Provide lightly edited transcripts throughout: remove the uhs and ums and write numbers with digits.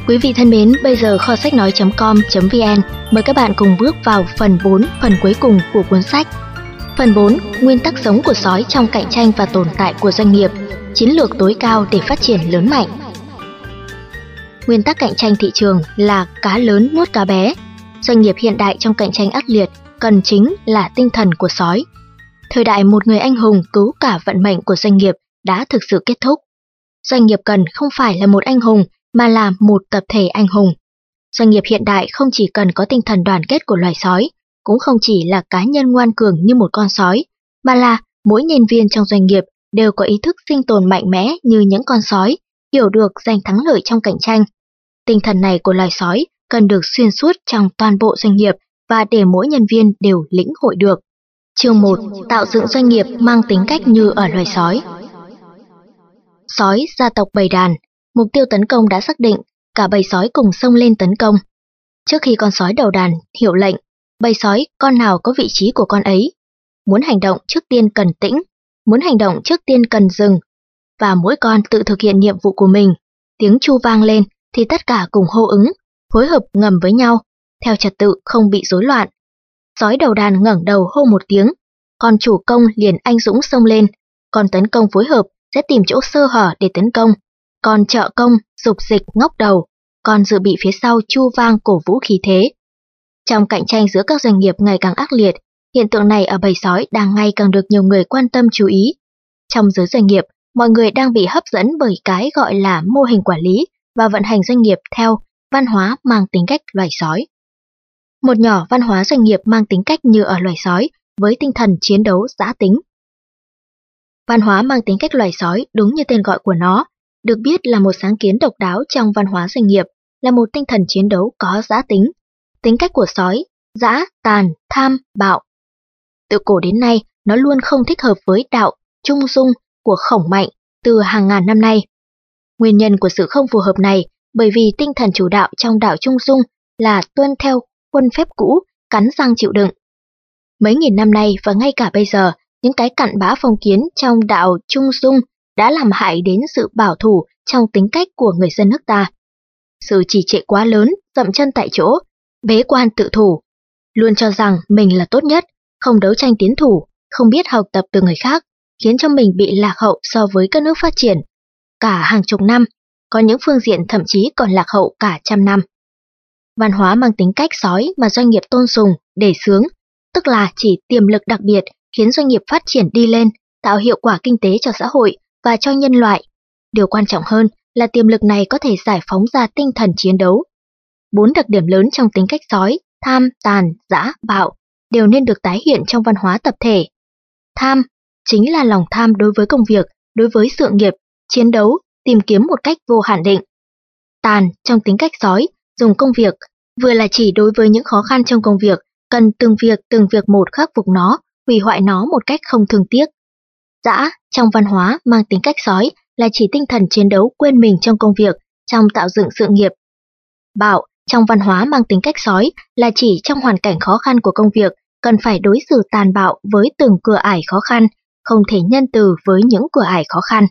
Quý vị thân mến, bây giờ kho sách nói.com.vn mời các bạn cùng bước vào phần 4, phần cuối cùng của cuốn sách. Phần 4, nguyên tắc sống của sói trong cạnh tranh và tồn tại của doanh nghiệp, chiến lược tối cao để phát triển lớn mạnh. Nguyên tắc cạnh tranh thị trường là cá lớn nuốt cá bé. Doanh nghiệp hiện đại trong cạnh tranh ác liệt cần chính là tinh thần của sói. Thời đại một người anh hùng cứu cả vận mệnh của doanh nghiệp đã thực sự kết thúc. Doanh nghiệp cần không phải là một anh hùng mà là một tập thể anh hùng. Doanh nghiệp hiện đại không chỉ cần có tinh thần đoàn kết của loài sói, cũng không chỉ là cá nhân ngoan cường như một con sói, mà là mỗi nhân viên trong doanh nghiệp đều có ý thức sinh tồn mạnh mẽ như những con sói, hiểu được giành thắng lợi trong cạnh tranh. Tinh thần này của loài sói cần được xuyên suốt trong toàn bộ doanh nghiệp và để mỗi nhân viên đều lĩnh hội được. Chương 1. Tạo dựng doanh nghiệp mang tính cách như ở loài sói. Sói, gia tộc bầy đàn. Mục tiêu tấn công đã xác định, cả bầy sói cùng xông lên tấn công. Trước khi con sói đầu đàn hiệu lệnh, bầy sói con nào có vị trí của con ấy. Muốn hành động trước tiên cần tĩnh, muốn hành động trước tiên cần dừng. Và mỗi con tự thực hiện nhiệm vụ của mình. Tiếng chu vang lên thì tất cả cùng hô ứng, phối hợp ngầm với nhau, theo trật tự không bị rối loạn. Sói đầu đàn ngẩng đầu hô một tiếng, con chủ công liền anh dũng xông lên, con tấn công phối hợp sẽ tìm chỗ sơ hở để tấn công. Còn trợ công, dục dịch ngóc đầu, còn dự bị phía sau chu vang cổ vũ khí thế. Trong cạnh tranh giữa các doanh nghiệp ngày càng ác liệt, hiện tượng này ở bầy sói đang ngày càng được nhiều người quan tâm chú ý. Trong giới doanh nghiệp, mọi người đang bị hấp dẫn bởi cái gọi là mô hình quản lý và vận hành doanh nghiệp theo văn hóa mang tính cách loài sói. Một nhỏ văn hóa doanh nghiệp mang tính cách như ở loài sói với tinh thần chiến đấu dã tính. Văn hóa mang tính cách loài sói đúng như tên gọi của nó, được biết là một sáng kiến độc đáo trong văn hóa doanh nghiệp, là một tinh thần chiến đấu có dã tính. Tính cách của sói, dã, tàn, tham, bạo. Từ cổ đến nay, nó luôn không thích hợp với đạo, trung dung của Khổng Mạnh từ hàng ngàn năm nay. Nguyên nhân của sự không phù hợp này bởi vì tinh thần chủ đạo trong đạo trung dung là tuân theo khuôn phép cũ, cắn răng chịu đựng. Mấy nghìn năm nay và ngay cả bây giờ, những cái cặn bã phong kiến trong đạo trung dung đã làm hại đến sự bảo thủ trong tính cách của người dân nước ta. Sự trì trệ quá lớn, dậm chân tại chỗ, bế quan tự thủ, luôn cho rằng mình là tốt nhất, không đấu tranh tiến thủ, không biết học tập từ người khác, khiến cho mình bị lạc hậu so với các nước phát triển. Cả hàng chục năm, có những phương diện thậm chí còn lạc hậu cả trăm năm. Văn hóa mang tính cách sói mà doanh nghiệp tôn sùng, đề xướng, tức là chỉ tiềm lực đặc biệt khiến doanh nghiệp phát triển đi lên, tạo hiệu quả kinh tế cho xã hội và cho nhân loại. Điều quan trọng hơn là tiềm lực này có thể giải phóng ra tinh thần chiến đấu. 4 đặc điểm lớn trong tính cách sói, tham, tàn, dã, bạo đều nên được tái hiện trong văn hóa tập thể. Tham chính là lòng tham đối với công việc, đối với sự nghiệp, chiến đấu, tìm kiếm một cách vô hạn định. Tàn trong tính cách sói, dùng công việc, vừa là chỉ đối với những khó khăn trong công việc, cần từng việc một khắc phục nó, hủy hoại nó một cách không thương tiếc. Dã trong văn hóa mang tính cách sói là chỉ tinh thần chiến đấu quên mình trong công việc, trong tạo dựng sự nghiệp. Bạo trong văn hóa mang tính cách sói là chỉ trong hoàn cảnh khó khăn của công việc, cần phải đối xử tàn bạo với từng cửa ải khó khăn, không thể nhân từ với những cửa ải khó khăn.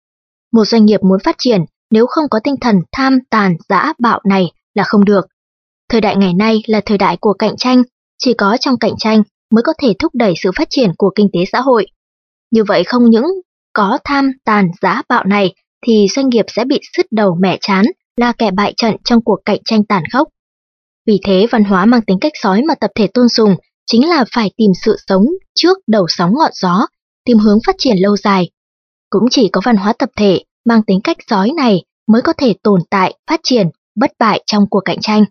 Một doanh nghiệp muốn phát triển nếu không có tinh thần tham, tàn, dã, bạo này là không được. Thời đại ngày nay là thời đại của cạnh tranh, chỉ có trong cạnh tranh mới có thể thúc đẩy sự phát triển của kinh tế xã hội. Như vậy không những có tham, tàn, dã, bạo này thì doanh nghiệp sẽ bị sứt đầu mẻ trán, là kẻ bại trận trong cuộc cạnh tranh tàn khốc. Vì thế văn hóa mang tính cách sói mà tập thể tôn sùng chính là phải tìm sự sống trước đầu sóng ngọn gió, tìm hướng phát triển lâu dài. Cũng chỉ có văn hóa tập thể mang tính cách sói này mới có thể tồn tại, phát triển, bất bại trong cuộc cạnh tranh.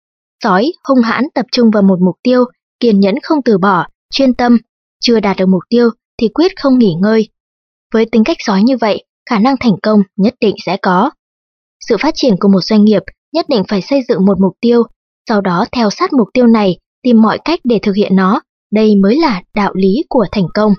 Sói hung hãn tập trung vào một mục tiêu, kiên nhẫn không từ bỏ, chuyên tâm, chưa đạt được mục tiêu thì quyết không nghỉ ngơi. Với tính cách sói như vậy, khả năng thành công nhất định sẽ có. Sự phát triển của một doanh nghiệp nhất định phải xây dựng một mục tiêu, sau đó theo sát mục tiêu này, tìm mọi cách để thực hiện nó, đây mới là đạo lý của thành công.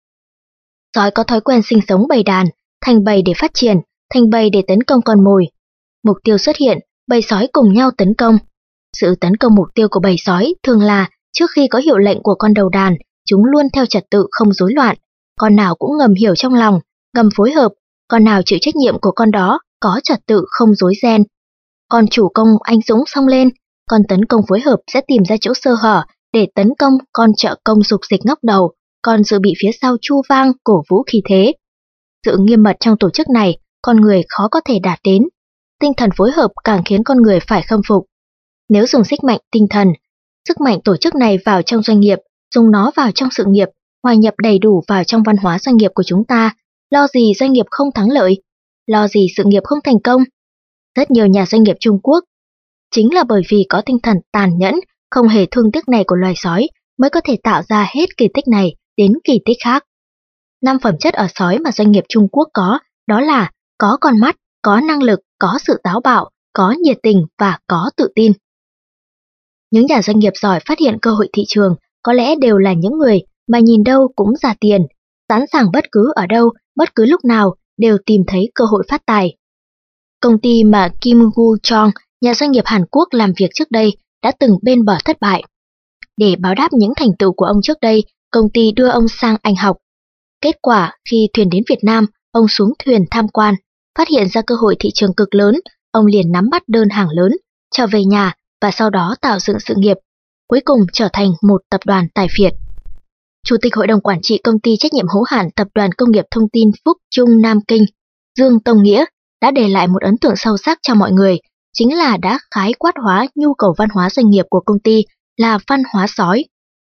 Sói có thói quen sinh sống bầy đàn, thành bầy để phát triển, thành bầy để tấn công con mồi. Mục tiêu xuất hiện, bầy sói cùng nhau tấn công. Sự tấn công mục tiêu của bầy sói thường là trước khi có hiệu lệnh của con đầu đàn, chúng luôn theo trật tự không rối loạn, con nào cũng ngầm hiểu trong lòng, ngầm phối hợp, con nào chịu trách nhiệm của con đó, có trật tự không rối ren. còn chủ công anh dũng xông lên, còn tấn công phối hợp sẽ tìm ra chỗ sơ hở để tấn công, còn trợ công dục dịch ngóc đầu, còn dự bị phía sau chu vang cổ vũ khí thế. Sự nghiêm mật trong tổ chức này, con người khó có thể đạt đến. Tinh thần phối hợp càng khiến con người phải khâm phục. Nếu dùng sức mạnh tinh thần, sức mạnh tổ chức này vào trong doanh nghiệp, dùng nó vào trong sự nghiệp, hòa nhập đầy đủ vào trong văn hóa doanh nghiệp của chúng ta, lo gì doanh nghiệp không thắng lợi, lo gì sự nghiệp không thành công. Rất nhiều nhà doanh nghiệp Trung Quốc chính là bởi vì có tinh thần tàn nhẫn, không hề thương tiếc này của loài sói mới có thể tạo ra hết kỳ tích này đến kỳ tích khác. 5 phẩm chất ở sói mà doanh nghiệp Trung Quốc có, đó là có con mắt, có năng lực, có sự táo bạo, có nhiệt tình và có tự tin. Những nhà doanh nghiệp giỏi phát hiện cơ hội thị trường có lẽ đều là những người mà nhìn đâu cũng ra tiền, sẵn sàng bất cứ ở đâu, bất cứ lúc nào đều tìm thấy cơ hội phát tài. Công ty mà Kim Gu Chong, nhà doanh nghiệp Hàn Quốc làm việc trước đây, đã từng bên bờ thất bại. Để báo đáp những thành tựu của ông trước đây, công ty đưa ông sang Anh học. Kết quả, khi thuyền đến Việt Nam, ông xuống thuyền tham quan, phát hiện ra cơ hội thị trường cực lớn, ông liền nắm bắt đơn hàng lớn, trở về nhà và sau đó tạo dựng sự nghiệp, cuối cùng trở thành một tập đoàn tài phiệt. Chủ tịch Hội đồng Quản trị Công ty Trách nhiệm hữu hạn Tập đoàn Công nghiệp Thông tin Phúc Trung Nam Kinh, Dương Tông Nghĩa, đã để lại một ấn tượng sâu sắc cho mọi người, chính là đã khái quát hóa nhu cầu văn hóa doanh nghiệp của công ty là văn hóa sói.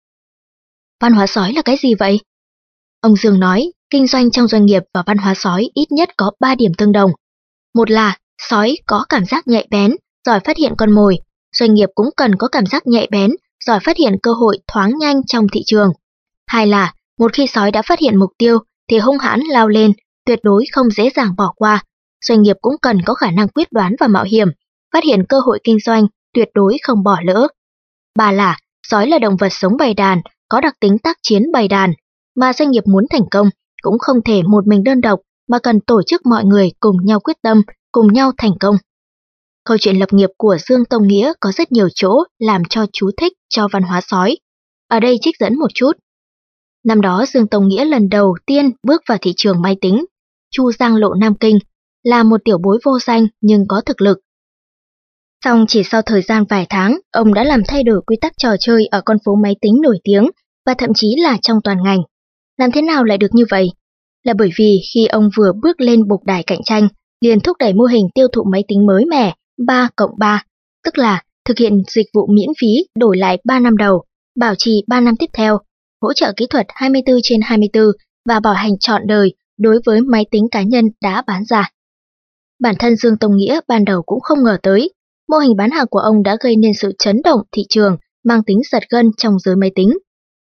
Văn hóa sói là cái gì vậy? Ông Dương nói, kinh doanh trong doanh nghiệp và văn hóa sói ít nhất có 3 điểm tương đồng. Một là sói có cảm giác nhạy bén, giỏi phát hiện con mồi. Doanh nghiệp cũng cần có cảm giác nhạy bén, giỏi phát hiện cơ hội thoáng nhanh trong thị trường. Hai là, một khi sói đã phát hiện mục tiêu thì hung hãn lao lên, tuyệt đối không dễ dàng bỏ qua. Doanh nghiệp cũng cần có khả năng quyết đoán và mạo hiểm, phát hiện cơ hội kinh doanh, tuyệt đối không bỏ lỡ. Ba là, sói là động vật sống bầy đàn, có đặc tính tác chiến bầy đàn, mà doanh nghiệp muốn thành công cũng không thể một mình đơn độc mà cần tổ chức mọi người cùng nhau quyết tâm, cùng nhau thành công. Câu chuyện lập nghiệp của Dương Tông Nghĩa có rất nhiều chỗ làm cho chú thích cho văn hóa sói. Ở đây trích dẫn một chút. Năm đó Dương Tông Nghĩa lần đầu tiên bước vào thị trường máy tính, Chu Giang Lộ Nam Kinh, là một tiểu bối vô danh nhưng có thực lực. Song chỉ sau thời gian vài tháng, ông đã làm thay đổi quy tắc trò chơi ở con phố máy tính nổi tiếng và thậm chí là trong toàn ngành. Làm thế nào lại được như vậy? Là bởi vì khi ông vừa bước lên bục đài cạnh tranh, liền thúc đẩy mô hình tiêu thụ máy tính mới mẻ 3+3, tức là thực hiện dịch vụ miễn phí đổi lại 3 năm đầu, bảo trì 3 năm tiếp theo, hỗ trợ kỹ thuật 24/24 và bảo hành trọn đời đối với máy tính cá nhân đã bán ra. Bản thân Dương Tông Nghĩa ban đầu cũng không ngờ tới, mô hình bán hàng của ông đã gây nên sự chấn động thị trường mang tính giật gân trong giới máy tính.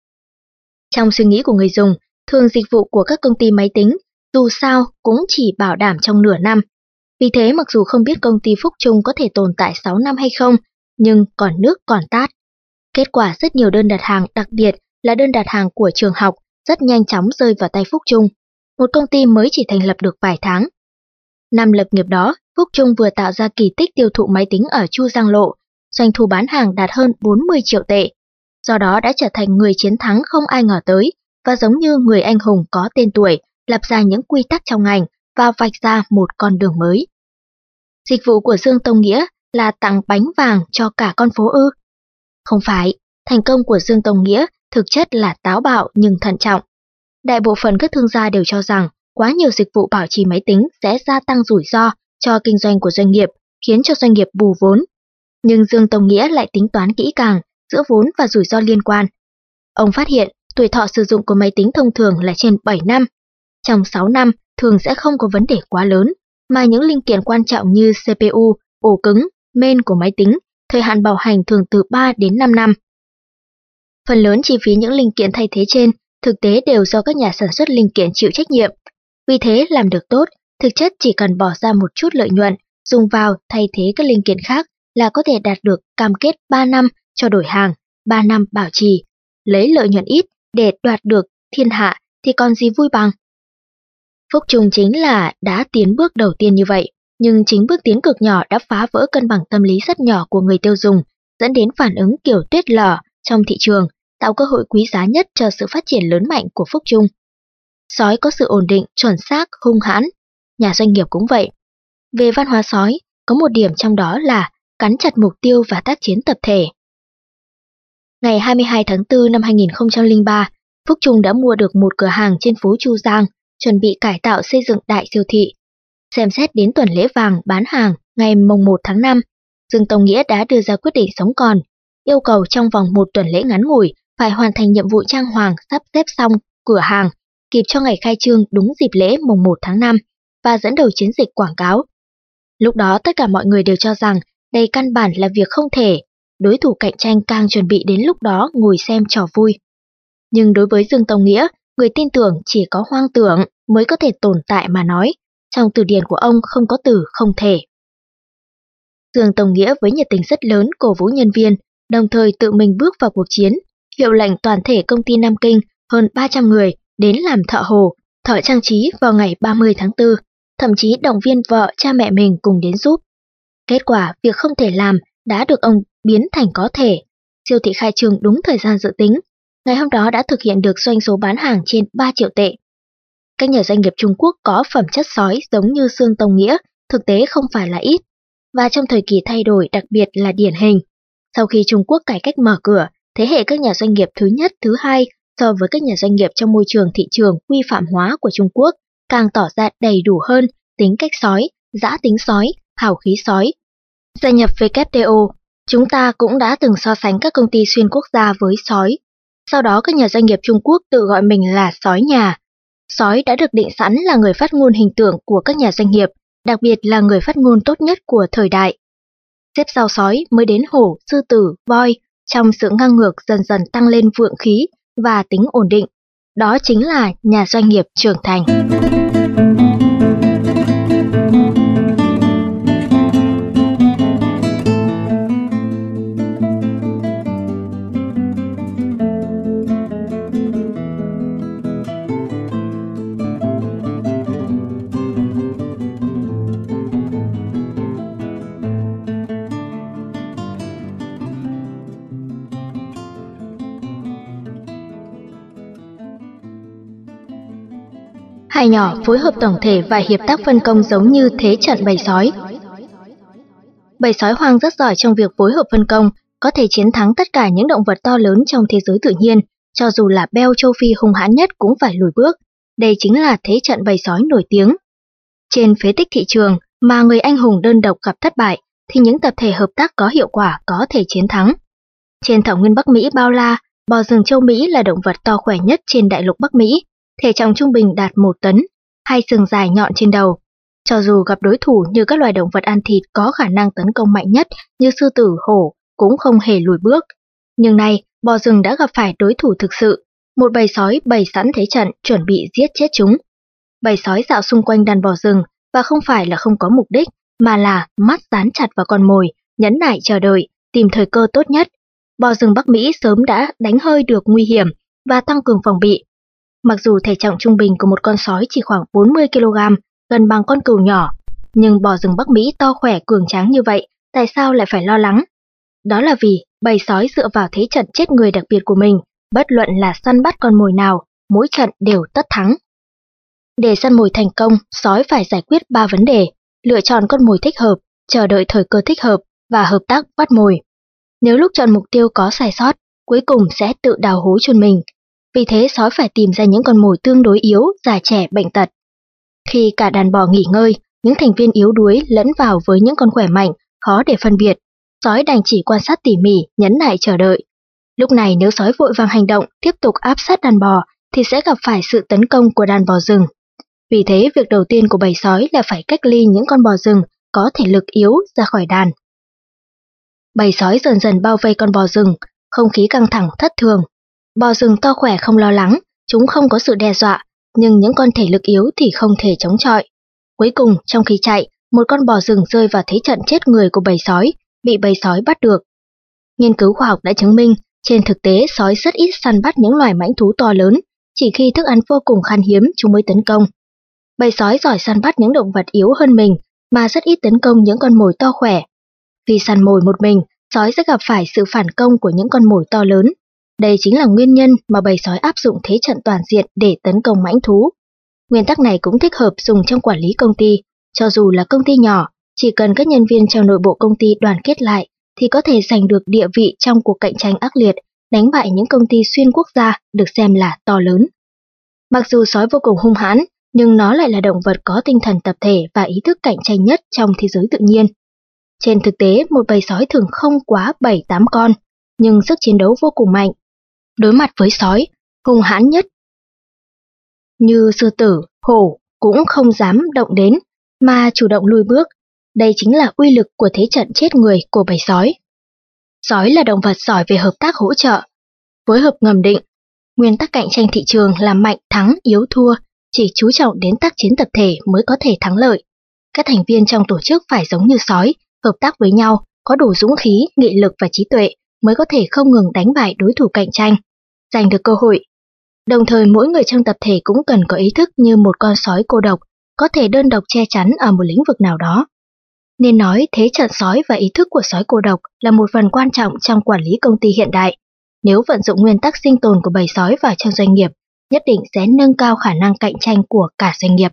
Trong suy nghĩ của người dùng, thường dịch vụ của các công ty máy tính dù sao cũng chỉ bảo đảm trong nửa năm. Vì thế mặc dù không biết công ty Phúc Trung có thể tồn tại 6 năm hay không, nhưng còn nước còn tát. Kết quả rất nhiều đơn đặt hàng, đặc biệt là đơn đặt hàng của trường học, rất nhanh chóng rơi vào tay Phúc Trung, một công ty mới chỉ thành lập được vài tháng. Năm lập nghiệp đó, Phúc Trung vừa tạo ra kỳ tích tiêu thụ máy tính ở Chu Giang Lộ, doanh thu bán hàng đạt hơn 40 triệu tệ. Do đó đã trở thành người chiến thắng không ai ngờ tới, và giống như người anh hùng có tên tuổi, lập ra những quy tắc trong ngành và vạch ra một con đường mới. Dịch vụ của Dương Tông Nghĩa là tặng bánh vàng cho cả con phố ư? Không phải, thành công của Dương Tông Nghĩa thực chất là táo bạo nhưng thận trọng. Đại bộ phận các thương gia đều cho rằng quá nhiều dịch vụ bảo trì máy tính sẽ gia tăng rủi ro cho kinh doanh của doanh nghiệp, khiến cho doanh nghiệp bù vốn. Nhưng Dương Tông Nghĩa lại tính toán kỹ càng giữa vốn và rủi ro liên quan. Ông phát hiện tuổi thọ sử dụng của máy tính thông thường là trên 7 năm. Trong 6 năm thường sẽ không có vấn đề quá lớn, mà những linh kiện quan trọng như CPU, ổ cứng, main của máy tính, thời hạn bảo hành thường từ 3 đến 5 năm. Phần lớn chi phí những linh kiện thay thế trên thực tế đều do các nhà sản xuất linh kiện chịu trách nhiệm. Vì thế làm được tốt, thực chất chỉ cần bỏ ra một chút lợi nhuận, dùng vào thay thế các linh kiện khác là có thể đạt được cam kết 3 năm cho đổi hàng, 3 năm bảo trì. Lấy lợi nhuận ít để đoạt được thiên hạ thì còn gì vui bằng. Phúc Trung chính là đã tiến bước đầu tiên như vậy, nhưng chính bước tiến cực nhỏ đã phá vỡ cân bằng tâm lý rất nhỏ của người tiêu dùng, dẫn đến phản ứng kiểu tuyết lở trong thị trường, tạo cơ hội quý giá nhất cho sự phát triển lớn mạnh của Phúc Trung. Sói có sự ổn định, chuẩn xác, hung hãn, nhà doanh nghiệp cũng vậy. Về văn hóa sói, có một điểm trong đó là cắn chặt mục tiêu và tác chiến tập thể. Ngày 22 tháng 4 năm 2003, Phúc Trung đã mua được một cửa hàng trên phố Chu Giang, chuẩn bị cải tạo xây dựng đại siêu thị. Xem xét đến tuần lễ vàng bán hàng ngày mùng 1 tháng 5, Dương Tông Nghĩa đã đưa ra quyết định sống còn, yêu cầu trong vòng một tuần lễ ngắn ngủi phải hoàn thành nhiệm vụ trang hoàng sắp xếp xong cửa hàng, kịp cho ngày khai trương đúng dịp lễ mùng 1 tháng 5 và dẫn đầu chiến dịch quảng cáo. Lúc đó tất cả mọi người đều cho rằng đây căn bản là việc không thể, đối thủ cạnh tranh càng chuẩn bị đến lúc đó ngồi xem trò vui. Nhưng đối với Dương Tông Nghĩa, người tin tưởng chỉ có hoang tưởng mới có thể tồn tại mà nói, trong từ điển của ông không có từ không thể. Dương Tông Nghĩa với nhiệt tình rất lớn cổ vũ nhân viên, đồng thời tự mình bước vào cuộc chiến, hiệu lệnh toàn thể công ty Nam Kinh hơn 300 người đến làm thợ hồ, thợ trang trí vào ngày 30 tháng 4, thậm chí động viên vợ cha mẹ mình cùng đến giúp. Kết quả việc không thể làm đã được ông biến thành có thể. Siêu thị khai trương đúng thời gian dự tính, ngày hôm đó đã thực hiện được doanh số bán hàng trên 3 triệu tệ. Các nhà doanh nghiệp Trung Quốc có phẩm chất sói giống như Dương Tông Nghĩa thực tế không phải là ít, và trong thời kỳ thay đổi đặc biệt là điển hình. Sau khi Trung Quốc cải cách mở cửa, thế hệ các nhà doanh nghiệp thứ nhất, thứ hai so với các nhà doanh nghiệp trong môi trường thị trường quy phạm hóa của Trung Quốc càng tỏ ra đầy đủ hơn tính cách sói, dã tính sói, hào khí sói. Gia nhập WTO, chúng ta cũng đã từng so sánh các công ty xuyên quốc gia với sói. Sau đó các nhà doanh nghiệp Trung Quốc tự gọi mình là sói nhà. Sói đã được định sẵn là người phát ngôn hình tượng của các nhà doanh nghiệp, đặc biệt là người phát ngôn tốt nhất của thời đại. Xếp sau sói mới đến hổ, sư tử, voi, trong sự ngang ngược dần dần tăng lên vượng khí và tính ổn định. Đó chính là nhà doanh nghiệp trưởng thành. Hai nhỏ phối hợp tổng thể và hiệp tác phân công giống như thế trận bầy sói. Bầy sói hoang rất giỏi trong việc phối hợp phân công, có thể chiến thắng tất cả những động vật to lớn trong thế giới tự nhiên, cho dù là beo châu Phi hung hãn nhất cũng phải lùi bước. Đây chính là thế trận bầy sói nổi tiếng. Trên phế tích thị trường mà người anh hùng đơn độc gặp thất bại, thì những tập thể hợp tác có hiệu quả có thể chiến thắng. Trên thảo nguyên Bắc Mỹ bao la, bò rừng châu Mỹ là động vật to khỏe nhất trên đại lục Bắc Mỹ, thể trọng trung bình đạt 1 tấn, hai sừng dài nhọn trên đầu. Cho dù gặp đối thủ như các loài động vật ăn thịt có khả năng tấn công mạnh nhất như sư tử, hổ, cũng không hề lùi bước. Nhưng nay, bò rừng đã gặp phải đối thủ thực sự, một bầy sói bày sẵn thế trận chuẩn bị giết chết chúng. Bầy sói dạo xung quanh đàn bò rừng và không phải là không có mục đích, mà là mắt dán chặt vào con mồi, nhẫn nại chờ đợi, tìm thời cơ tốt nhất. Bò rừng Bắc Mỹ sớm đã đánh hơi được nguy hiểm và tăng cường phòng bị. Mặc dù thể trọng trung bình của một con sói chỉ khoảng 40 kg, gần bằng con cừu nhỏ, nhưng bò rừng Bắc Mỹ to khỏe cường tráng như vậy, tại sao lại phải lo lắng? Đó là vì bầy sói dựa vào thế trận chết người đặc biệt của mình, bất luận là săn bắt con mồi nào, mỗi trận đều tất thắng. Để săn mồi thành công, sói phải giải quyết 3 vấn đề: lựa chọn con mồi thích hợp, chờ đợi thời cơ thích hợp và hợp tác bắt mồi. Nếu lúc chọn mục tiêu có sai sót, cuối cùng sẽ tự đào hố chôn mình. Vì thế sói phải tìm ra những con mồi tương đối yếu, già trẻ, bệnh tật. Khi cả đàn bò nghỉ ngơi, những thành viên yếu đuối lẫn vào với những con khỏe mạnh, khó để phân biệt. Sói đành chỉ quan sát tỉ mỉ, nhẫn nại chờ đợi. Lúc này nếu sói vội vàng hành động, tiếp tục áp sát đàn bò, thì sẽ gặp phải sự tấn công của đàn bò rừng. Vì thế việc đầu tiên của bầy sói là phải cách ly những con bò rừng có thể lực yếu ra khỏi đàn. Bầy sói dần dần bao vây con bò rừng, không khí căng thẳng thất thường. Bò rừng to khỏe không lo lắng, chúng không có sự đe dọa, nhưng những con thể lực yếu thì không thể chống chọi. Cuối cùng, trong khi chạy, một con bò rừng rơi vào thế trận chết người của bầy sói, bị bầy sói bắt được. Nghiên cứu khoa học đã chứng minh, trên thực tế sói rất ít săn bắt những loài mãnh thú to lớn, chỉ khi thức ăn vô cùng khan hiếm chúng mới tấn công. Bầy sói giỏi săn bắt những động vật yếu hơn mình, mà rất ít tấn công những con mồi to khỏe. Vì săn mồi một mình, sói sẽ gặp phải sự phản công của những con mồi to lớn. Đây chính là nguyên nhân mà bầy sói áp dụng thế trận toàn diện để tấn công mãnh thú. Nguyên tắc này cũng thích hợp dùng trong quản lý công ty, cho dù là công ty nhỏ, Chỉ cần các nhân viên trong nội bộ công ty đoàn kết lại thì có thể giành được địa vị trong cuộc cạnh tranh ác liệt, đánh bại những công ty xuyên quốc gia được xem là to lớn. Mặc dù sói vô cùng hung hãn, nhưng nó lại là động vật có tinh thần tập thể và ý thức cạnh tranh nhất trong thế giới tự nhiên. Trên thực tế, một bầy sói thường không quá 7-8 con, nhưng sức chiến đấu vô cùng mạnh. Đối mặt với sói, hung hãn nhất như sư tử, hổ cũng không dám động đến, mà chủ động lùi bước. Đây chính là uy lực của thế trận chết người của bầy sói. Sói là động vật giỏi về hợp tác hỗ trợ, phối hợp ngầm định. Nguyên tắc cạnh tranh thị trường là mạnh thắng yếu thua, chỉ chú trọng đến tác chiến tập thể mới có thể thắng lợi. Các thành viên trong tổ chức phải giống như sói, hợp tác với nhau, có đủ dũng khí, nghị lực và trí tuệ mới có thể không ngừng đánh bại đối thủ cạnh tranh, giành được cơ hội. Đồng thời mỗi người trong tập thể cũng cần có ý thức như một con sói cô độc, có thể đơn độc che chắn ở một lĩnh vực nào đó. Nên nói thế trận sói và ý thức của sói cô độc là một phần quan trọng trong quản lý công ty hiện đại. Nếu vận dụng nguyên tắc sinh tồn của bầy sói vào trong doanh nghiệp, nhất định sẽ nâng cao khả năng cạnh tranh của cả doanh nghiệp.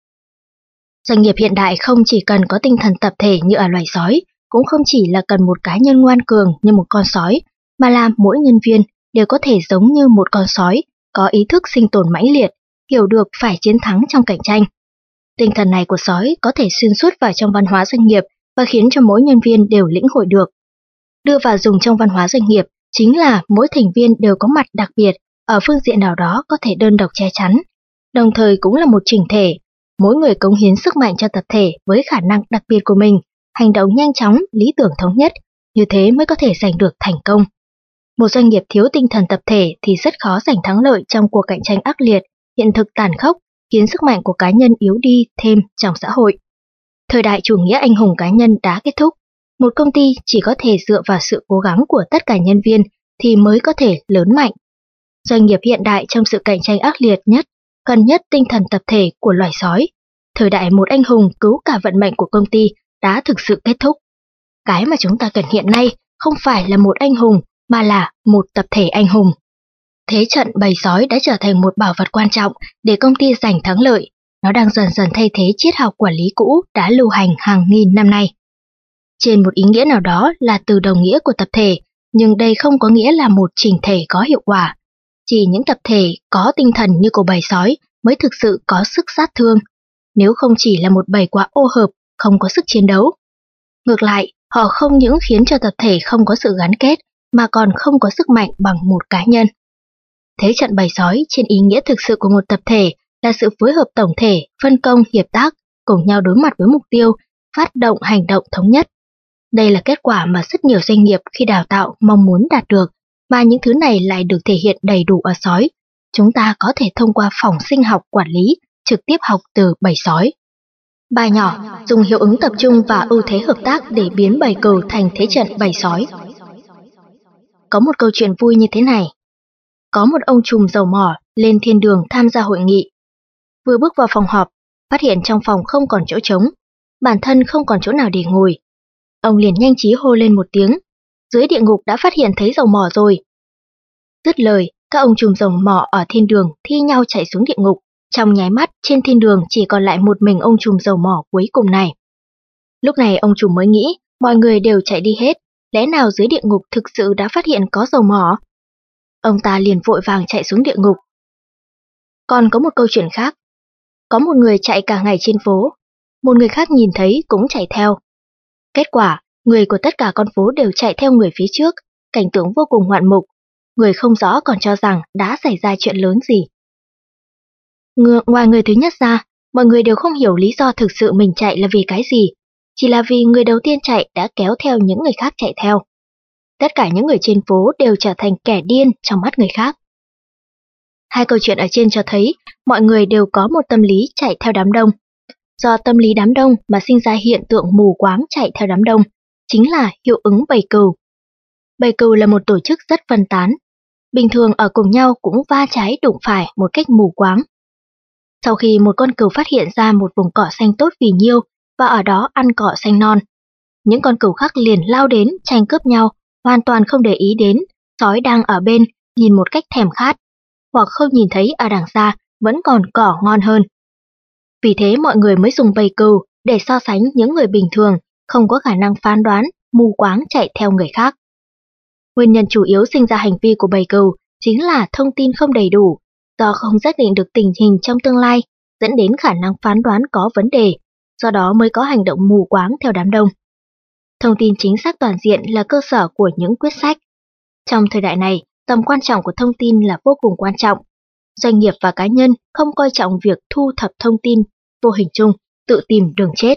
Doanh nghiệp hiện đại không chỉ cần có tinh thần tập thể như ở loài sói, cũng không chỉ là cần một cá nhân ngoan cường như một con sói, mà là mỗi nhân viên đều có thể giống như một con sói, có ý thức sinh tồn mãnh liệt, hiểu được phải chiến thắng trong cạnh tranh. Tinh thần này của sói có thể xuyên suốt vào trong văn hóa doanh nghiệp và khiến cho mỗi nhân viên đều lĩnh hội được. Đưa vào dùng trong văn hóa doanh nghiệp chính là mỗi thành viên đều có mặt đặc biệt, ở phương diện nào đó có thể đơn độc che chắn, đồng thời cũng là một chỉnh thể. Mỗi người cống hiến sức mạnh cho tập thể với khả năng đặc biệt của mình, hành động nhanh chóng, lý tưởng thống nhất, như thế mới có thể giành được thành công. Một doanh nghiệp thiếu tinh thần tập thể thì rất khó giành thắng lợi trong cuộc cạnh tranh ác liệt, hiện thực tàn khốc, khiến sức mạnh của cá nhân yếu đi thêm trong xã hội. Thời đại chủ nghĩa anh hùng cá nhân đã kết thúc, một công ty chỉ có thể dựa vào sự cố gắng của tất cả nhân viên thì mới có thể lớn mạnh. Doanh nghiệp hiện đại trong sự cạnh tranh ác liệt nhất, cần nhất tinh thần tập thể của loài sói. Thời đại một anh hùng cứu cả vận mệnh của công ty đã thực sự kết thúc. Cái mà chúng ta cần hiện nay không phải là một anh hùng, mà là một tập thể anh hùng. Thế trận bầy sói đã trở thành một bảo vật quan trọng để công ty giành thắng lợi. Nó đang dần dần thay thế triết học quản lý cũ đã lưu hành hàng nghìn năm nay. Trên một ý nghĩa nào đó là từ đồng nghĩa của tập thể, nhưng đây không có nghĩa là một chỉnh thể có hiệu quả. Chỉ những tập thể có tinh thần như của bầy sói mới thực sự có sức sát thương, nếu không chỉ là một bầy quá ô hợp, không có sức chiến đấu. Ngược lại, họ không những khiến cho tập thể không có sự gắn kết, mà còn không có sức mạnh bằng một cá nhân. Thế trận bầy sói trên ý nghĩa thực sự của một tập thể là sự phối hợp tổng thể, phân công, hiệp tác, cùng nhau đối mặt với mục tiêu, phát động hành động thống nhất. Đây là kết quả mà rất nhiều doanh nghiệp khi đào tạo mong muốn đạt được, mà những thứ này lại được thể hiện đầy đủ ở sói. Chúng ta có thể thông qua phòng sinh học quản lý, trực tiếp học từ bầy sói. Bài nhỏ, dùng hiệu ứng tập trung và ưu thế hợp tác để biến bầy cừu thành thế trận bầy sói. Có một câu chuyện vui như thế này. Có một ông trùm dầu mỏ lên thiên đường tham gia hội nghị. Vừa bước vào phòng họp, phát hiện trong phòng không còn chỗ trống, bản thân không còn chỗ nào để ngồi. Ông liền nhanh trí hô lên một tiếng, dưới địa ngục đã phát hiện thấy dầu mỏ rồi. Dứt lời, các ông trùm dầu mỏ ở thiên đường thi nhau chạy xuống địa ngục. Trong nháy mắt, trên thiên đường chỉ còn lại một mình ông trùm dầu mỏ cuối cùng này. Lúc này ông trùm mới nghĩ, mọi người đều chạy đi hết, lẽ nào dưới địa ngục thực sự đã phát hiện có dầu mỏ? Ông ta liền vội vàng chạy xuống địa ngục. Còn có một câu chuyện khác. Có một người chạy cả ngày trên phố, một người khác nhìn thấy cũng chạy theo. Kết quả, người của tất cả con phố đều chạy theo người phía trước, cảnh tượng vô cùng ngoạn mục. Người không rõ còn cho rằng đã xảy ra chuyện lớn gì. Ngoài người thứ nhất ra, mọi người đều không hiểu lý do thực sự mình chạy là vì cái gì, chỉ là vì người đầu tiên chạy đã kéo theo những người khác chạy theo. Tất cả những người trên phố đều trở thành kẻ điên trong mắt người khác. Hai câu chuyện ở trên cho thấy mọi người đều có một tâm lý chạy theo đám đông. Do tâm lý đám đông mà sinh ra hiện tượng mù quáng chạy theo đám đông, chính là hiệu ứng bầy cừu. Bầy cừu là một tổ chức rất phân tán, bình thường ở cùng nhau cũng va trái đụng phải một cách mù quáng. Sau khi một con cừu phát hiện ra một vùng cỏ xanh tốt vì nhiêu và ở đó ăn cỏ xanh non, những con cừu khác liền lao đến tranh cướp nhau, hoàn toàn không để ý đến sói đang ở bên nhìn một cách thèm khát, hoặc không nhìn thấy ở đằng xa vẫn còn cỏ ngon hơn. Vì thế mọi người mới dùng bầy cừu để so sánh những người bình thường không có khả năng phán đoán, mù quáng chạy theo người khác. Nguyên nhân chủ yếu sinh ra hành vi của bầy cừu chính là thông tin không đầy đủ, do không xác định được tình hình trong tương lai, dẫn đến khả năng phán đoán có vấn đề, do đó mới có hành động mù quáng theo đám đông. Thông tin chính xác toàn diện là cơ sở của những quyết sách. Trong thời đại này, tầm quan trọng của thông tin là vô cùng quan trọng. Doanh nghiệp và cá nhân không coi trọng việc thu thập thông tin, vô hình chung, tự tìm đường chết.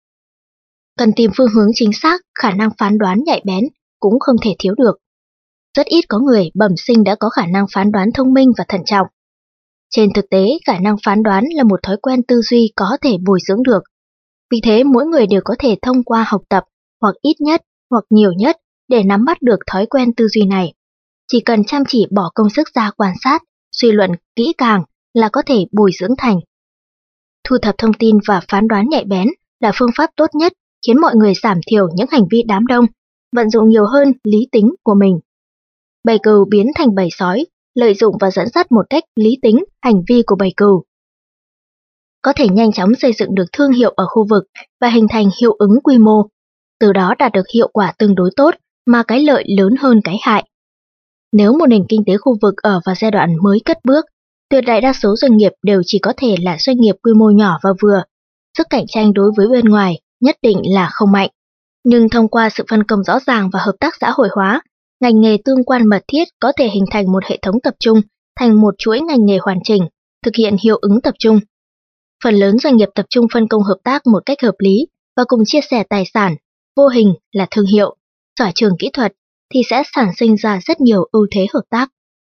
Cần tìm phương hướng chính xác, khả năng phán đoán nhạy bén cũng không thể thiếu được. Rất ít có người bẩm sinh đã có khả năng phán đoán thông minh và thận trọng. Trên thực tế, khả năng phán đoán là một thói quen tư duy có thể bồi dưỡng được. Vì thế, mỗi người đều có thể thông qua học tập, hoặc ít nhất, hoặc nhiều nhất, để nắm bắt được thói quen tư duy này. Chỉ cần chăm chỉ bỏ công sức ra quan sát, suy luận kỹ càng là có thể bồi dưỡng thành. Thu thập thông tin và phán đoán nhạy bén là phương pháp tốt nhất khiến mọi người giảm thiểu những hành vi đám đông, vận dụng nhiều hơn lý tính của mình. Bầy cừu biến thành bầy sói, lợi dụng và dẫn dắt một cách lý tính hành vi của bầy cừu. Có thể nhanh chóng xây dựng được thương hiệu ở khu vực và hình thành hiệu ứng quy mô, từ đó đạt được hiệu quả tương đối tốt mà cái lợi lớn hơn cái hại. Nếu một nền kinh tế khu vực ở vào giai đoạn mới cất bước, tuyệt đại đa số doanh nghiệp đều chỉ có thể là doanh nghiệp quy mô nhỏ và vừa. Sức cạnh tranh đối với bên ngoài nhất định là không mạnh. Nhưng thông qua sự phân công rõ ràng và hợp tác xã hội hóa, ngành nghề tương quan mật thiết có thể hình thành một hệ thống tập trung thành một chuỗi ngành nghề hoàn chỉnh, thực hiện hiệu ứng tập trung. Phần lớn doanh nghiệp tập trung phân công hợp tác một cách hợp lý và cùng chia sẻ tài sản, vô hình là thương hiệu, sở trường kỹ thuật, thì sẽ sản sinh ra rất nhiều ưu thế hợp tác.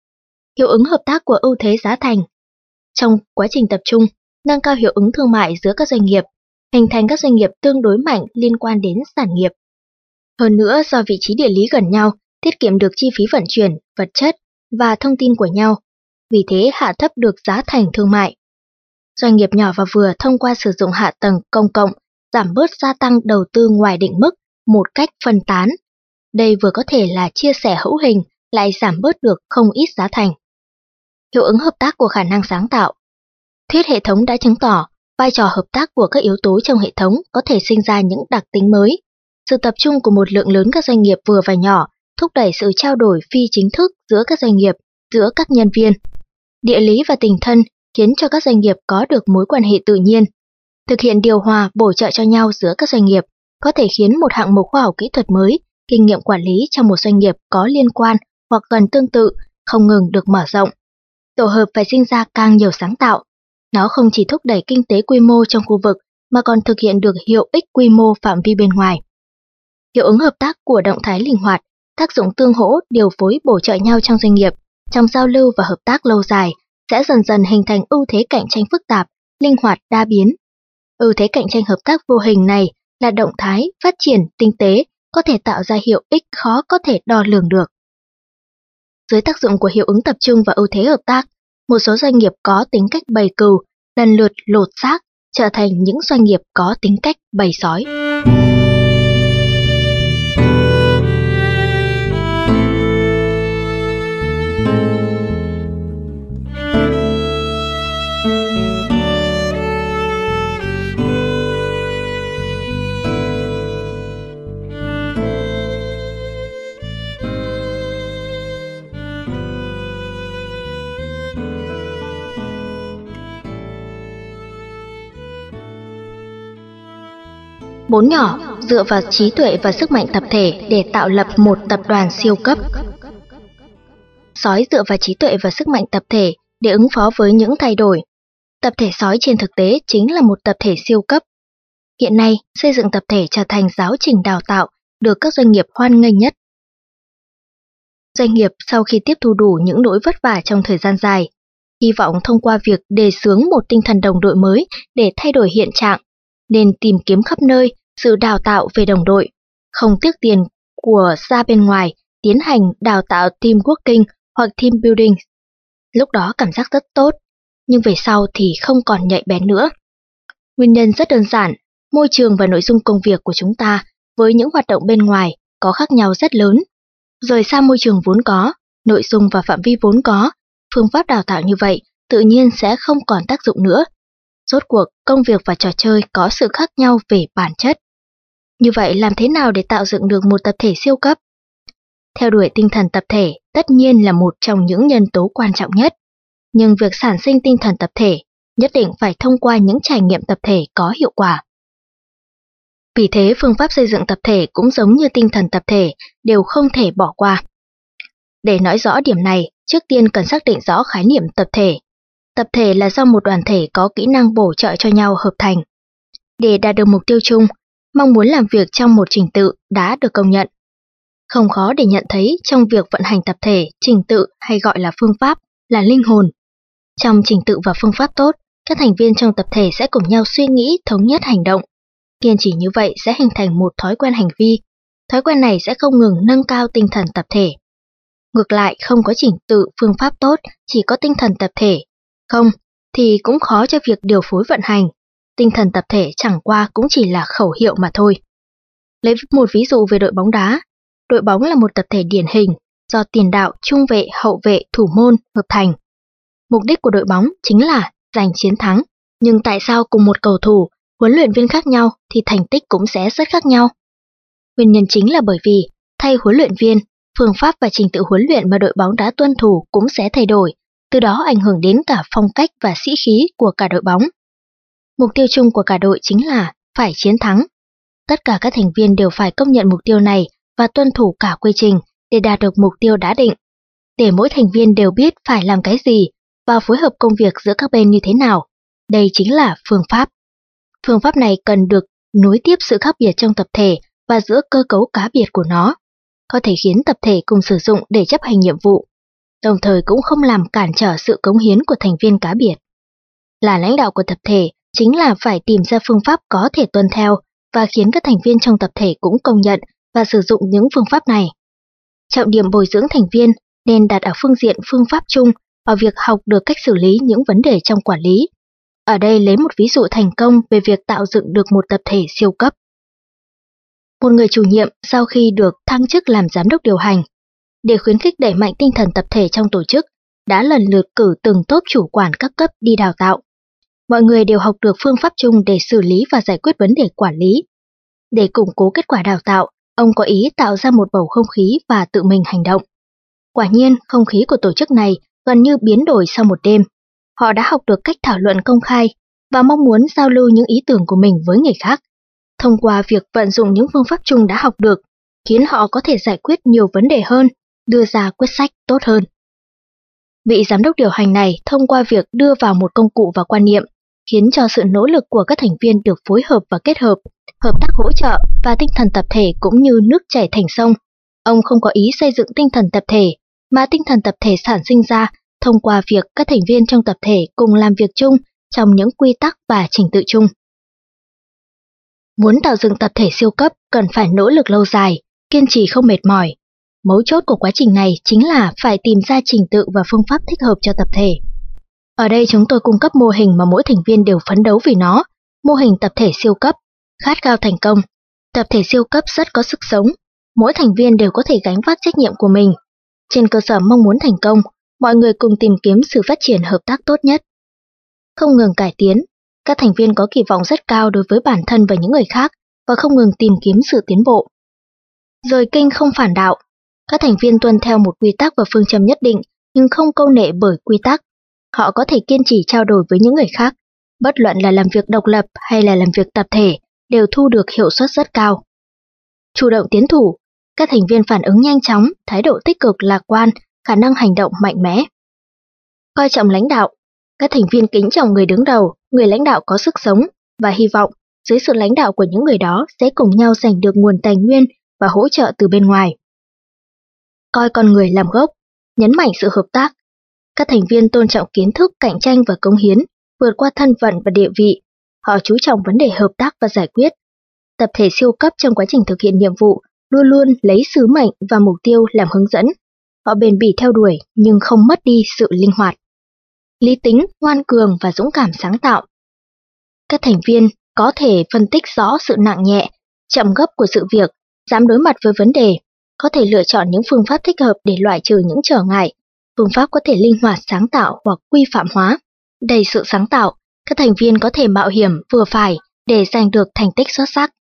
Hiệu ứng hợp tác của ưu thế giá thành. Trong quá trình tập trung, nâng cao hiệu ứng thương mại giữa các doanh nghiệp, hình thành các doanh nghiệp tương đối mạnh liên quan đến sản nghiệp. Hơn nữa, do vị trí địa lý gần nhau, tiết kiệm được chi phí vận chuyển, vật chất và thông tin của nhau, vì thế hạ thấp được giá thành thương mại. Doanh nghiệp nhỏ và vừa thông qua sử dụng hạ tầng công cộng, giảm bớt gia tăng đầu tư ngoài định mức một cách phân tán. Đây vừa có thể là chia sẻ hữu hình, lại giảm bớt được không ít giá thành. Hiệu ứng hợp tác của khả năng sáng tạo. Thuyết hệ thống đã chứng tỏ vai trò hợp tác của các yếu tố trong hệ thống có thể sinh ra những đặc tính mới. Sự tập trung của một lượng lớn các doanh nghiệp vừa và nhỏ thúc đẩy sự trao đổi phi chính thức giữa các doanh nghiệp, giữa các nhân viên. Địa lý và tình thân khiến cho các doanh nghiệp có được mối quan hệ tự nhiên. Thực hiện điều hòa bổ trợ cho nhau giữa các doanh nghiệp có thể khiến một hạng mục khoa học kỹ thuật mới, kinh nghiệm quản lý trong một doanh nghiệp có liên quan hoặc gần tương tự không ngừng được mở rộng. Tổ hợp phải sinh ra càng nhiều sáng tạo. Nó không chỉ thúc đẩy kinh tế quy mô trong khu vực mà còn thực hiện được hiệu ích quy mô phạm vi bên ngoài. Hiệu ứng hợp tác của động thái linh hoạt, tác dụng tương hỗ điều phối bổ trợ nhau trong doanh nghiệp, trong giao lưu và hợp tác lâu dài sẽ dần dần hình thành ưu thế cạnh tranh phức tạp, linh hoạt đa biến. Ưu thế cạnh tranh hợp tác vô hình này là động thái phát triển tinh tế có thể tạo ra hiệu ích khó có thể đo lường được. Dưới tác dụng của hiệu ứng tập trung và ưu thế hợp tác, một số doanh nghiệp có tính cách bầy cừu lần lượt lột xác trở thành những doanh nghiệp có tính cách bầy sói. Bốn nhỏ dựa vào trí tuệ và sức mạnh tập thể để tạo lập một tập đoàn siêu cấp. Sói dựa vào trí tuệ và sức mạnh tập thể để ứng phó với những thay đổi. Tập thể sói trên thực tế chính là một tập thể siêu cấp. Hiện nay, xây dựng tập thể trở thành giáo trình đào tạo được các doanh nghiệp hoan nghênh nhất. Doanh nghiệp sau khi tiếp thu đủ những nỗi vất vả trong thời gian dài, hy vọng thông qua việc đề xướng một tinh thần đồng đội mới để thay đổi hiện trạng, nên tìm kiếm khắp nơi sự đào tạo về đồng đội, không tiếc tiền của ra bên ngoài tiến hành đào tạo team working hoặc team building. Lúc đó cảm giác rất tốt, nhưng về sau thì không còn nhạy bén nữa. Nguyên nhân rất đơn giản, môi trường và nội dung công việc của chúng ta với những hoạt động bên ngoài có khác nhau rất lớn. Rời xa môi trường vốn có, nội dung và phạm vi vốn có, phương pháp đào tạo như vậy tự nhiên sẽ không còn tác dụng nữa. Rốt cuộc, công việc và trò chơi có sự khác nhau về bản chất. Như vậy làm thế nào để tạo dựng được một tập thể siêu cấp? Theo đuổi tinh thần tập thể tất nhiên là một trong những nhân tố quan trọng nhất, nhưng việc sản sinh tinh thần tập thể nhất định phải thông qua những trải nghiệm tập thể có hiệu quả. Vì thế phương pháp xây dựng tập thể cũng giống như tinh thần tập thể đều không thể bỏ qua. Để nói rõ điểm này, trước tiên cần xác định rõ khái niệm tập thể. Tập thể là do một đoàn thể có kỹ năng bổ trợ cho nhau hợp thành. Để đạt được mục tiêu chung, mong muốn làm việc trong một trình tự đã được công nhận. Không khó để nhận thấy trong việc vận hành tập thể, trình tự hay gọi là phương pháp là linh hồn. Trong trình tự và phương pháp tốt, các thành viên trong tập thể sẽ cùng nhau suy nghĩ, thống nhất hành động. Kiên trì như vậy sẽ hình thành một thói quen hành vi. Thói quen này sẽ không ngừng nâng cao tinh thần tập thể. Ngược lại, không có trình tự, phương pháp tốt, chỉ có tinh thần tập thể. Không, thì cũng khó cho việc điều phối vận hành. Tinh thần tập thể chẳng qua cũng chỉ là khẩu hiệu mà thôi. Lấy một ví dụ về đội bóng đá. Đội bóng là một tập thể điển hình, do tiền đạo, trung vệ, hậu vệ, thủ môn hợp thành. Mục đích của đội bóng chính là giành chiến thắng. Nhưng tại sao cùng một cầu thủ, huấn luyện viên khác nhau thì thành tích cũng sẽ rất khác nhau? Nguyên nhân chính là bởi vì thay huấn luyện viên, phương pháp và trình tự huấn luyện mà đội bóng đã tuân thủ cũng sẽ thay đổi, từ đó ảnh hưởng đến cả phong cách và sĩ khí của cả đội bóng. Mục tiêu chung của cả đội chính là phải chiến thắng. Tất cả các thành viên đều phải công nhận mục tiêu này và tuân thủ cả quy trình để đạt được mục tiêu đã định. Để mỗi thành viên đều biết phải làm cái gì và phối hợp công việc giữa các bên như thế nào. Đây chính là phương pháp. Phương pháp này cần được nối tiếp sự khác biệt trong tập thể và giữa cơ cấu cá biệt của nó, có thể khiến tập thể cùng sử dụng để chấp hành nhiệm vụ, đồng thời cũng không làm cản trở sự cống hiến của thành viên cá biệt. Là lãnh đạo của tập thể chính là phải tìm ra phương pháp có thể tuân theo và khiến các thành viên trong tập thể cũng công nhận và sử dụng những phương pháp này. Trọng điểm bồi dưỡng thành viên nên đặt ở phương diện phương pháp chung vào việc học được cách xử lý những vấn đề trong quản lý. Ở đây lấy một ví dụ thành công về việc tạo dựng được một tập thể siêu cấp. Một người chủ nhiệm sau khi được thăng chức làm giám đốc điều hành, để khuyến khích đẩy mạnh tinh thần tập thể trong tổ chức, đã lần lượt cử từng tốp chủ quản các cấp đi đào tạo. Mọi người đều học được phương pháp chung để xử lý và giải quyết vấn đề quản lý. Để củng cố kết quả đào tạo, ông có ý tạo ra một bầu không khí và tự mình hành động. Quả nhiên, không khí của tổ chức này gần như biến đổi sau một đêm. Họ đã học được cách thảo luận công khai và mong muốn giao lưu những ý tưởng của mình với người khác. Thông qua việc vận dụng những phương pháp chung đã học được, khiến họ có thể giải quyết nhiều vấn đề hơn, đưa ra quyết sách tốt hơn. Vị giám đốc điều hành này thông qua việc đưa vào một công cụ và quan niệm, khiến cho sự nỗ lực của các thành viên được phối hợp và kết hợp, hợp tác hỗ trợ và tinh thần tập thể cũng như nước chảy thành sông. Ông không có ý xây dựng tinh thần tập thể, mà tinh thần tập thể sản sinh ra thông qua việc các thành viên trong tập thể cùng làm việc chung trong những quy tắc và trình tự chung. Muốn tạo dựng tập thể siêu cấp cần phải nỗ lực lâu dài, kiên trì không mệt mỏi. Mấu chốt của quá trình này chính là phải tìm ra trình tự và phương pháp thích hợp cho tập thể. Ở đây chúng tôi cung cấp mô hình mà mỗi thành viên đều phấn đấu vì nó, mô hình tập thể siêu cấp, khát khao thành công. Tập thể siêu cấp rất có sức sống, mỗi thành viên đều có thể gánh vác trách nhiệm của mình. Trên cơ sở mong muốn thành công, mọi người cùng tìm kiếm sự phát triển hợp tác tốt nhất. Không ngừng cải tiến, các thành viên có kỳ vọng rất cao đối với bản thân và những người khác và không ngừng tìm kiếm sự tiến bộ. Rời kinh không phản đạo, các thành viên tuân theo một quy tắc và phương châm nhất định nhưng không câu nệ bởi quy tắc. Họ có thể kiên trì trao đổi với những người khác, bất luận là làm việc độc lập hay là làm việc tập thể, đều thu được hiệu suất rất cao. Chủ động tiến thủ, các thành viên phản ứng nhanh chóng, thái độ tích cực lạc quan, khả năng hành động mạnh mẽ. Coi trọng lãnh đạo, các thành viên kính trọng người đứng đầu, người lãnh đạo có sức sống và hy vọng dưới sự lãnh đạo của những người đó sẽ cùng nhau giành được nguồn tài nguyên và hỗ trợ từ bên ngoài. Coi con người làm gốc, nhấn mạnh sự hợp tác. Các thành viên tôn trọng kiến thức, cạnh tranh và cống hiến, vượt qua thân phận và địa vị. Họ chú trọng vấn đề hợp tác và giải quyết. Tập thể siêu cấp trong quá trình thực hiện nhiệm vụ luôn luôn lấy sứ mệnh và mục tiêu làm hướng dẫn. Họ bền bỉ theo đuổi nhưng không mất đi sự linh hoạt. Lý tính, ngoan cường và dũng cảm sáng tạo. Các thành viên có thể phân tích rõ sự nặng nhẹ, chậm gấp của sự việc, dám đối mặt với vấn đề, có thể lựa chọn những phương pháp thích hợp để loại trừ những trở ngại. Phương pháp có thể linh hoạt sáng tạo hoặc quy phạm hóa. Đầy sự sáng tạo, các thành viên có thể mạo hiểm vừa phải để giành được thành tích xuất sắc.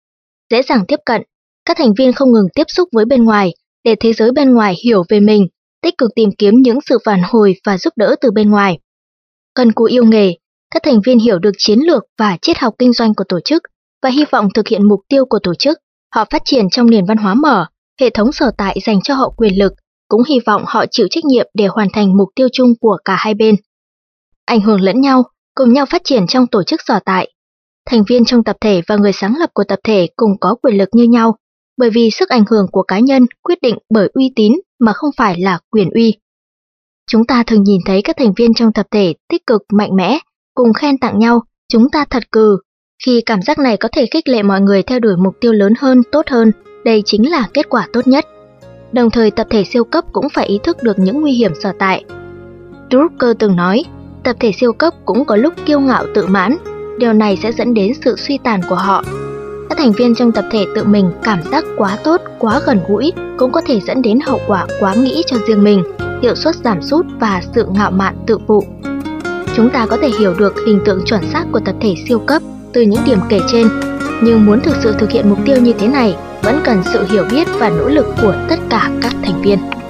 dễ dàng tiếp cận. Các thành viên không ngừng tiếp xúc với bên ngoài để thế giới bên ngoài hiểu về mình, tích cực tìm kiếm những sự phản hồi và giúp đỡ từ bên ngoài. Cần cù yêu nghề, các thành viên hiểu được chiến lược và triết học kinh doanh của tổ chức và hy vọng thực hiện mục tiêu của tổ chức. Họ phát triển trong nền văn hóa mở, hệ thống sở tại dành cho họ quyền lực, cũng hy vọng họ chịu trách nhiệm để hoàn thành mục tiêu chung của cả hai bên. Ảnh hưởng lẫn nhau, cùng nhau phát triển trong tổ chức sở tại. Thành viên trong tập thể và người sáng lập của tập thể cùng có quyền lực như nhau, bởi vì sức ảnh hưởng của cá nhân quyết định bởi uy tín mà không phải là quyền uy. Chúng ta thường nhìn thấy các thành viên trong tập thể tích cực, mạnh mẽ, cùng khen tặng nhau, chúng ta thật cừ. Khi cảm giác này có thể khích lệ mọi người theo đuổi mục tiêu lớn hơn, tốt hơn, đây chính là kết quả tốt nhất. Đồng thời tập thể siêu cấp cũng phải ý thức được những nguy hiểm sở tại. Drucker từng nói, tập thể siêu cấp cũng có lúc kiêu ngạo tự mãn, điều này sẽ dẫn đến sự suy tàn của họ. Các thành viên trong tập thể tự mình cảm giác quá tốt, quá gần gũi cũng có thể dẫn đến hậu quả quá nghĩ cho riêng mình, hiệu suất giảm sút và sự ngạo mạn tự phụ. Chúng ta có thể hiểu được hình tượng chuẩn xác của tập thể siêu cấp từ những điểm kể trên, nhưng muốn thực sự thực hiện mục tiêu như thế này vẫn cần sự hiểu biết và nỗ lực của tất cả các thành viên.